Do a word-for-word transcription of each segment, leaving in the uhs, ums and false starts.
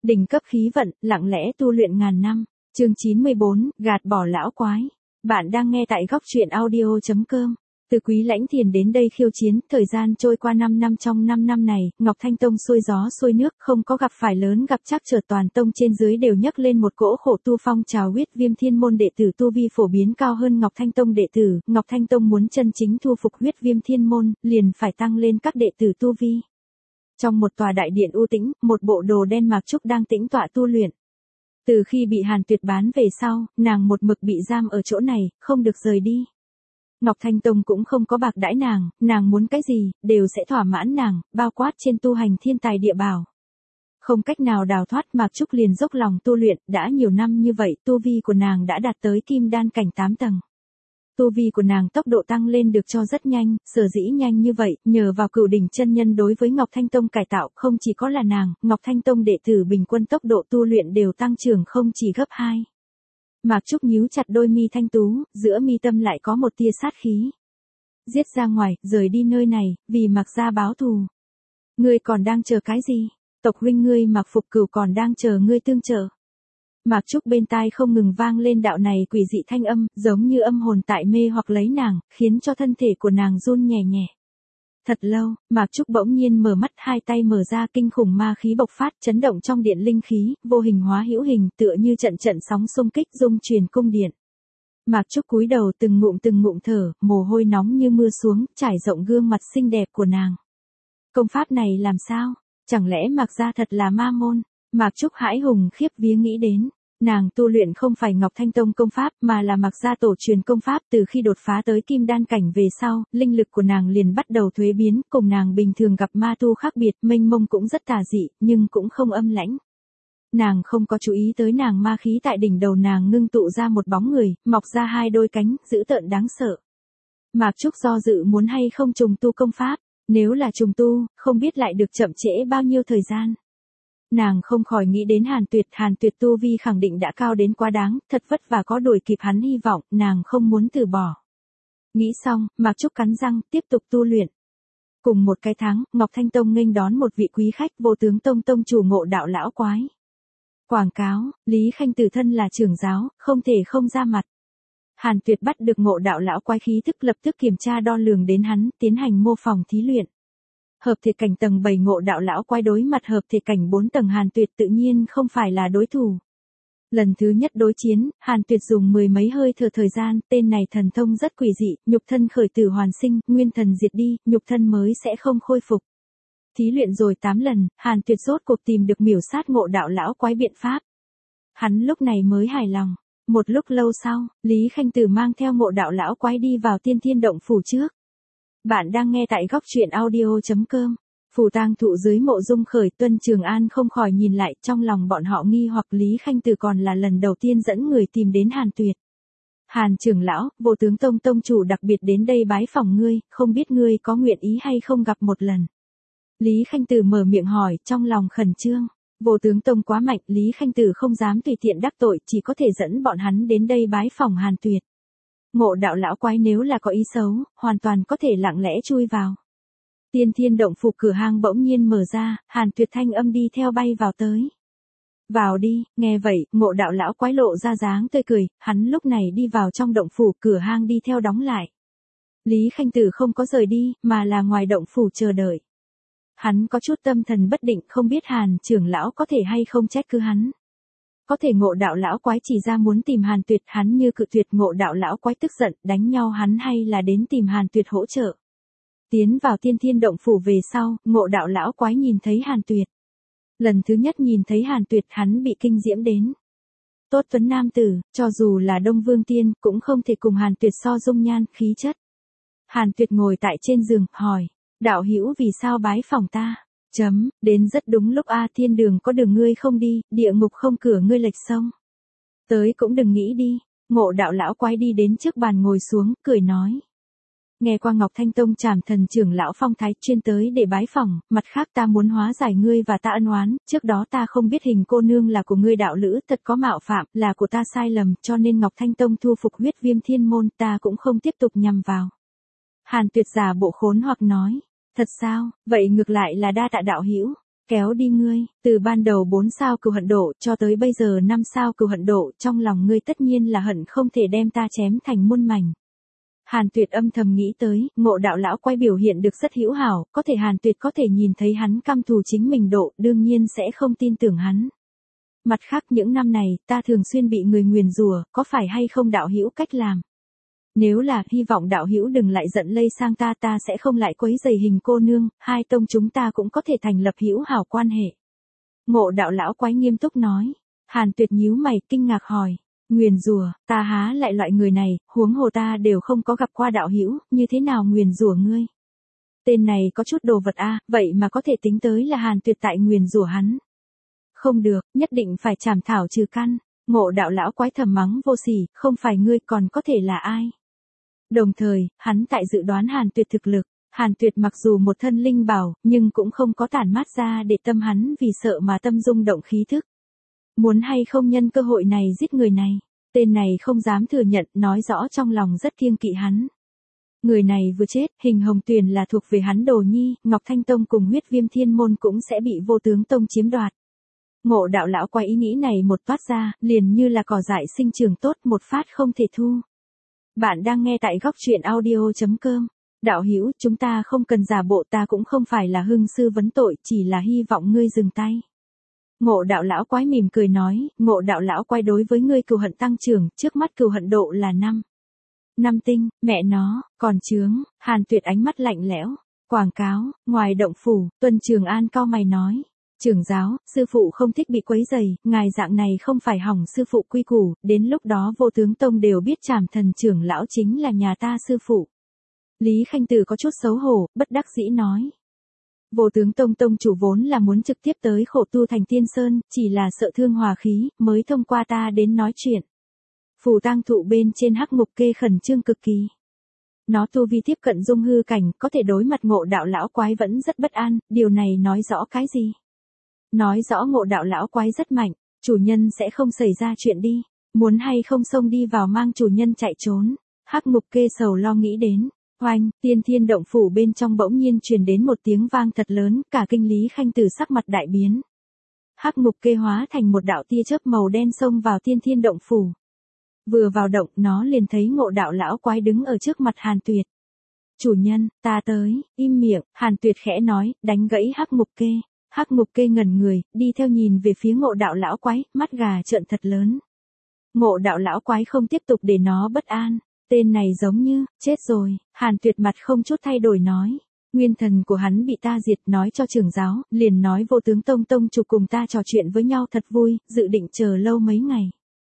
Đỉnh cấp khí vận, lặng lẽ tu luyện ngàn năm. Chương chín mươi bốn, gạt bỏ lão quái. Bạn đang nghe tại góc truyện audio chấm com. Từ Quý Lãnh Thiền đến đây khiêu chiến, thời gian trôi qua năm năm, trong năm năm này, Ngọc Thanh Tông xuôi gió xuôi nước, không có gặp phải lớn gặp trắc trở, toàn tông trên dưới đều nhấc lên một cỗ khổ tu phong trào. Huyết Viêm Thiên môn đệ tử tu vi phổ biến cao hơn Ngọc Thanh Tông đệ tử, Ngọc Thanh Tông muốn chân chính thu phục Huyết Viêm Thiên môn, liền phải tăng lên các đệ tử tu vi. Trong một tòa đại điện u tĩnh, một bộ đồ đen Mạc Trúc đang tĩnh tọa tu luyện. Từ khi bị Hàn Tuyệt bán về sau, nàng một mực bị giam ở chỗ này, không được rời đi. Ngọc Thanh Tông cũng không có bạc đãi nàng, nàng muốn cái gì, đều sẽ thỏa mãn nàng, bao quát trên tu hành thiên tài địa bảo. Không cách nào đào thoát, Mạc Trúc liền dốc lòng tu luyện, đã nhiều năm như vậy, tu vi của nàng đã đạt tới kim đan cảnh tám tầng. Tu vi của nàng tốc độ tăng lên được cho rất nhanh, sở dĩ nhanh như vậy, nhờ vào Cửu Đỉnh chân nhân đối với Ngọc Thanh Tông cải tạo, không chỉ có là nàng, Ngọc Thanh Tông đệ tử bình quân tốc độ tu luyện đều tăng trưởng không chỉ gấp hai. Mạc Trúc nhíu chặt đôi mi thanh tú, giữa mi tâm lại có một tia sát khí. Giết ra ngoài, rời đi nơi này, vì Mạc gia báo thù. Ngươi còn đang chờ cái gì? Tộc huynh ngươi Mạc Phục Cửu còn đang chờ ngươi tương trợ. Mạc Trúc bên tai không ngừng vang lên đạo này quỷ dị thanh âm, giống như âm hồn tại mê hoặc lấy nàng, khiến cho thân thể của nàng run nhẹ nhẹ. Thật lâu, Mạc Trúc bỗng nhiên mở mắt, hai tay mở ra, kinh khủng ma khí bộc phát, chấn động trong điện linh khí, vô hình hóa hữu hình, tựa như trận trận sóng xung kích dung truyền cung điện. Mạc Trúc cúi đầu từng ngụm từng ngụm thở, mồ hôi nóng như mưa xuống, trải rộng gương mặt xinh đẹp của nàng. Công pháp này làm sao? Chẳng lẽ Mạc gia thật là ma môn? Mạc Trúc hãi hùng khiếp vía nghĩ đến. Nàng tu luyện không phải Ngọc Thanh Tông công pháp mà là Mạc gia tổ truyền công pháp, từ khi đột phá tới kim đan cảnh về sau, linh lực của nàng liền bắt đầu thuế biến, cùng nàng bình thường gặp ma tu khác biệt, mênh mông cũng rất tà dị, nhưng cũng không âm lãnh. Nàng không có chú ý tới nàng ma khí tại đỉnh đầu nàng ngưng tụ ra một bóng người, mọc ra hai đôi cánh, dữ tợn đáng sợ. Mạc Trúc do dự muốn hay không trùng tu công pháp, nếu là trùng tu, không biết lại được chậm trễ bao nhiêu thời gian. Nàng không khỏi nghĩ đến Hàn Tuyệt, Hàn Tuyệt tu vi khẳng định đã cao đến quá đáng, thật vất vả có đuổi kịp hắn hy vọng, nàng không muốn từ bỏ. Nghĩ xong, Mạc Trúc cắn răng, tiếp tục tu luyện. Cùng một cái tháng, Ngọc Thanh Tông nghênh đón một vị quý khách, Vô Tướng Tông tông chủ Ngộ Đạo lão quái. Quảng cáo, Lý Khanh Tử thân là trưởng giáo, không thể không ra mặt. Hàn Tuyệt bắt được Ngộ Đạo lão quái khí thức, lập tức kiểm tra đo lường đến hắn, tiến hành mô phỏng thí luyện. Hợp thể cảnh tầng bảy Ngộ Đạo lão quái đối mặt hợp thể cảnh bốn tầng Hàn Tuyệt tự nhiên không phải là đối thủ. Lần thứ nhất đối chiến, Hàn Tuyệt dùng mười mấy hơi thở thời gian, tên này thần thông rất quỷ dị, nhục thân khởi tử hoàn sinh, nguyên thần diệt đi, nhục thân mới sẽ không khôi phục. Thí luyện rồi tám lần, Hàn Tuyệt rốt cuộc tìm được miểu sát Ngộ Đạo lão quái biện pháp. Hắn lúc này mới hài lòng. Một lúc lâu sau, Lý Khanh Tử mang theo Ngộ Đạo lão quái đi vào Tiên Thiên động phủ trước. Bạn đang nghe tại góc truyện audio chấm com. Phủ tang thụ dưới mộ Dung Khởi, Tuân Trường An không khỏi nhìn lại, trong lòng bọn họ nghi hoặc Lý Khanh Tử còn là lần đầu tiên dẫn người tìm đến Hàn Tuyệt. Hàn trưởng lão, Vô Tướng Tông tông chủ đặc biệt đến đây bái phỏng ngươi, không biết ngươi có nguyện ý hay không gặp một lần. Lý Khanh Tử mở miệng hỏi, trong lòng khẩn trương. Vô Tướng Tông quá mạnh, Lý Khanh Tử không dám tùy tiện đắc tội, chỉ có thể dẫn bọn hắn đến đây bái phỏng Hàn Tuyệt. Ngộ Đạo lão quái nếu là có ý xấu, hoàn toàn có thể lặng lẽ chui vào. Tiên Thiên động phủ cửa hang bỗng nhiên mở ra, Hàn Tuyệt thanh âm đi theo bay vào tới. Vào đi, nghe vậy, Ngộ Đạo lão quái lộ ra dáng tươi cười, hắn lúc này đi vào trong động phủ, cửa hang đi theo đóng lại. Lý Khanh Tử không có rời đi, mà là ngoài động phủ chờ đợi. Hắn có chút tâm thần bất định, không biết Hàn trưởng lão có thể hay không trách cứ hắn. Có thể Ngộ Đạo lão quái chỉ ra muốn tìm Hàn Tuyệt, hắn như cự tuyệt, Ngộ Đạo lão quái tức giận, đánh nhau hắn hay là đến tìm Hàn Tuyệt hỗ trợ. Tiến vào Tiên Thiên động phủ về sau, Ngộ Đạo lão quái nhìn thấy Hàn Tuyệt. Lần thứ nhất nhìn thấy Hàn Tuyệt, hắn bị kinh diễm đến. Tốt tuấn nam tử, cho dù là Đông Vương Tiên, cũng không thể cùng Hàn Tuyệt so dung nhan, khí chất. Hàn Tuyệt ngồi tại trên giường, hỏi, đạo hữu vì sao bái phỏng ta? Chấm, đến rất đúng lúc a, thiên đường có đường ngươi không đi, địa ngục không cửa ngươi lệch sông. Tới cũng đừng nghĩ đi. Ngộ Đạo lão quái đi đến trước bàn ngồi xuống, cười nói. Nghe qua Ngọc Thanh Tông Trảm Thần trưởng lão phong thái chuyên tới để bái phỏng, mặt khác ta muốn hóa giải ngươi và ta ân oán, trước đó ta không biết hình cô nương là của ngươi đạo lữ, thật có mạo phạm, là của ta sai lầm, cho nên Ngọc Thanh Tông thu phục Huyết Viêm Thiên môn, ta cũng không tiếp tục nhằm vào. Hàn Tuyệt giả bộ khốn hoặc nói, thật sao, vậy ngược lại là đa tạ đạo hữu. Kéo đi ngươi, từ ban đầu bốn sao cừu hận độ cho tới bây giờ năm sao cừu hận độ, trong lòng ngươi tất nhiên là hận không thể đem ta chém thành muôn mảnh. Hàn Tuyệt âm thầm nghĩ tới, Ngộ Đạo lão quái biểu hiện được rất hữu hảo, có thể Hàn Tuyệt có thể nhìn thấy hắn căm thù chính mình độ, đương nhiên sẽ không tin tưởng hắn. Mặt khác những năm này, ta thường xuyên bị người nguyền rủa, có phải hay không đạo hữu cách làm? Nếu là, hy vọng đạo hữu đừng lại giận lây sang ta, ta sẽ không lại quấy rầy Hình cô nương, hai tông chúng ta cũng có thể thành lập hữu hảo quan hệ. Ngộ Đạo lão quái nghiêm túc nói. Hàn Tuyệt nhíu mày, kinh ngạc hỏi. Nguyền rủa, ta há lại loại người này, huống hồ ta đều không có gặp qua đạo hữu, như thế nào nguyền rủa ngươi? Tên này có chút đồ vật a, vậy mà có thể tính tới là Hàn Tuyệt tại nguyền rủa hắn. Không được, nhất định phải trảm thảo trừ căn. Ngộ Đạo lão quái thầm mắng vô sỉ, không phải ngươi còn có thể là ai? Đồng thời, hắn tại dự đoán Hàn Tuyệt thực lực. Hàn Tuyệt mặc dù một thân linh bảo, nhưng cũng không có tản mát ra để tâm hắn vì sợ mà tâm rung động khí thức. Muốn hay không nhân cơ hội này giết người này, tên này không dám thừa nhận, nói rõ trong lòng rất kiêng kỵ hắn. Người này vừa chết, Hình Hồng Tuyền là thuộc về hắn đồ nhi, Ngọc Thanh Tông cùng Huyết Viêm Thiên Môn cũng sẽ bị Vô Tướng Tông chiếm đoạt. Ngộ Đạo lão quái ý nghĩ này một toát ra, liền như là cỏ dại sinh trưởng tốt, một phát không thể thu. Bạn đang nghe tại góc truyện audio chấm com. Đạo hữu, chúng ta không cần giả bộ, ta cũng không phải là hưng sư vấn tội, chỉ là hy vọng ngươi dừng tay. Ngộ Đạo lão quái mỉm cười nói, Ngộ Đạo lão quái đối với ngươi cừu hận tăng trưởng, trước mắt cừu hận độ là năm. Năm tinh, mẹ nó, còn chướng. Hàn Tuyệt ánh mắt lạnh lẽo. Quảng cáo, ngoài động phủ, Tuân Trường An cau mày nói. Trưởng giáo, sư phụ không thích bị quấy rầy, ngài dạng này không phải hỏng sư phụ quy củ, đến lúc đó Vô Tướng Tông đều biết Trảm Thần trưởng lão chính là nhà ta sư phụ. Lý Khanh Tử có chút xấu hổ, bất đắc dĩ nói. Vô Tướng Tông tông chủ vốn là muốn trực tiếp tới khổ tu thành Tiên Sơn, chỉ là sợ thương hòa khí, mới thông qua ta đến nói chuyện. Phù tang thụ bên trên hắc ngục kê khẩn trương cực kỳ. Nó tu vi tiếp cận dung hư cảnh, có thể đối mặt Ngộ Đạo lão quái vẫn rất bất an, điều này nói rõ cái gì? Nói rõ Ngộ Đạo lão quái rất mạnh, chủ nhân sẽ không xảy ra chuyện đi, muốn hay không xông đi vào mang chủ nhân chạy trốn. Hắc ngục kê sầu lo nghĩ đến. Oanh, Tiên Thiên động phủ bên trong bỗng nhiên truyền đến một tiếng vang thật lớn, cả kinh Lý Khanh Tử sắc mặt đại biến. Hắc ngục kê hóa thành một đạo tia chớp màu đen xông vào Tiên Thiên động phủ. Vừa vào động, nó liền thấy Ngộ Đạo lão quái đứng ở trước mặt Hàn Tuyệt. Chủ nhân, ta tới, im miệng, Hàn Tuyệt khẽ nói, đánh gãy Hắc ngục kê. Hắc ngục kê ngẩn người, đi theo nhìn về phía Ngộ Đạo lão quái, mắt gà trợn thật lớn. Ngộ Đạo lão quái không tiếp tục để nó bất an. Tên này giống như, chết rồi, Hàn Tuyệt mặt không chút thay đổi nói. Nguyên thần của hắn bị ta diệt, nói cho trưởng giáo, liền nói Vô Tướng Tông tông chủ cùng ta trò chuyện với nhau thật vui, dự định chờ lâu mấy ngày.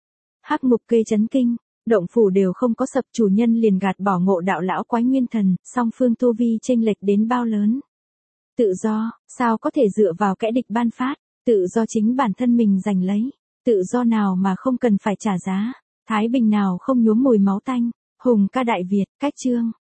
Hắc ngục kê chấn kinh, động phủ đều không có sập, chủ nhân liền gạt bỏ Ngộ Đạo lão quái nguyên thần, song phương tu vi chênh lệch đến bao lớn. Tự do, sao có thể dựa vào kẻ địch ban phát, tự do chính bản thân mình giành lấy, tự do nào mà không cần phải trả giá, thái bình nào không nhuốm mùi máu tanh. Hùng ca Đại Việt, cách chương.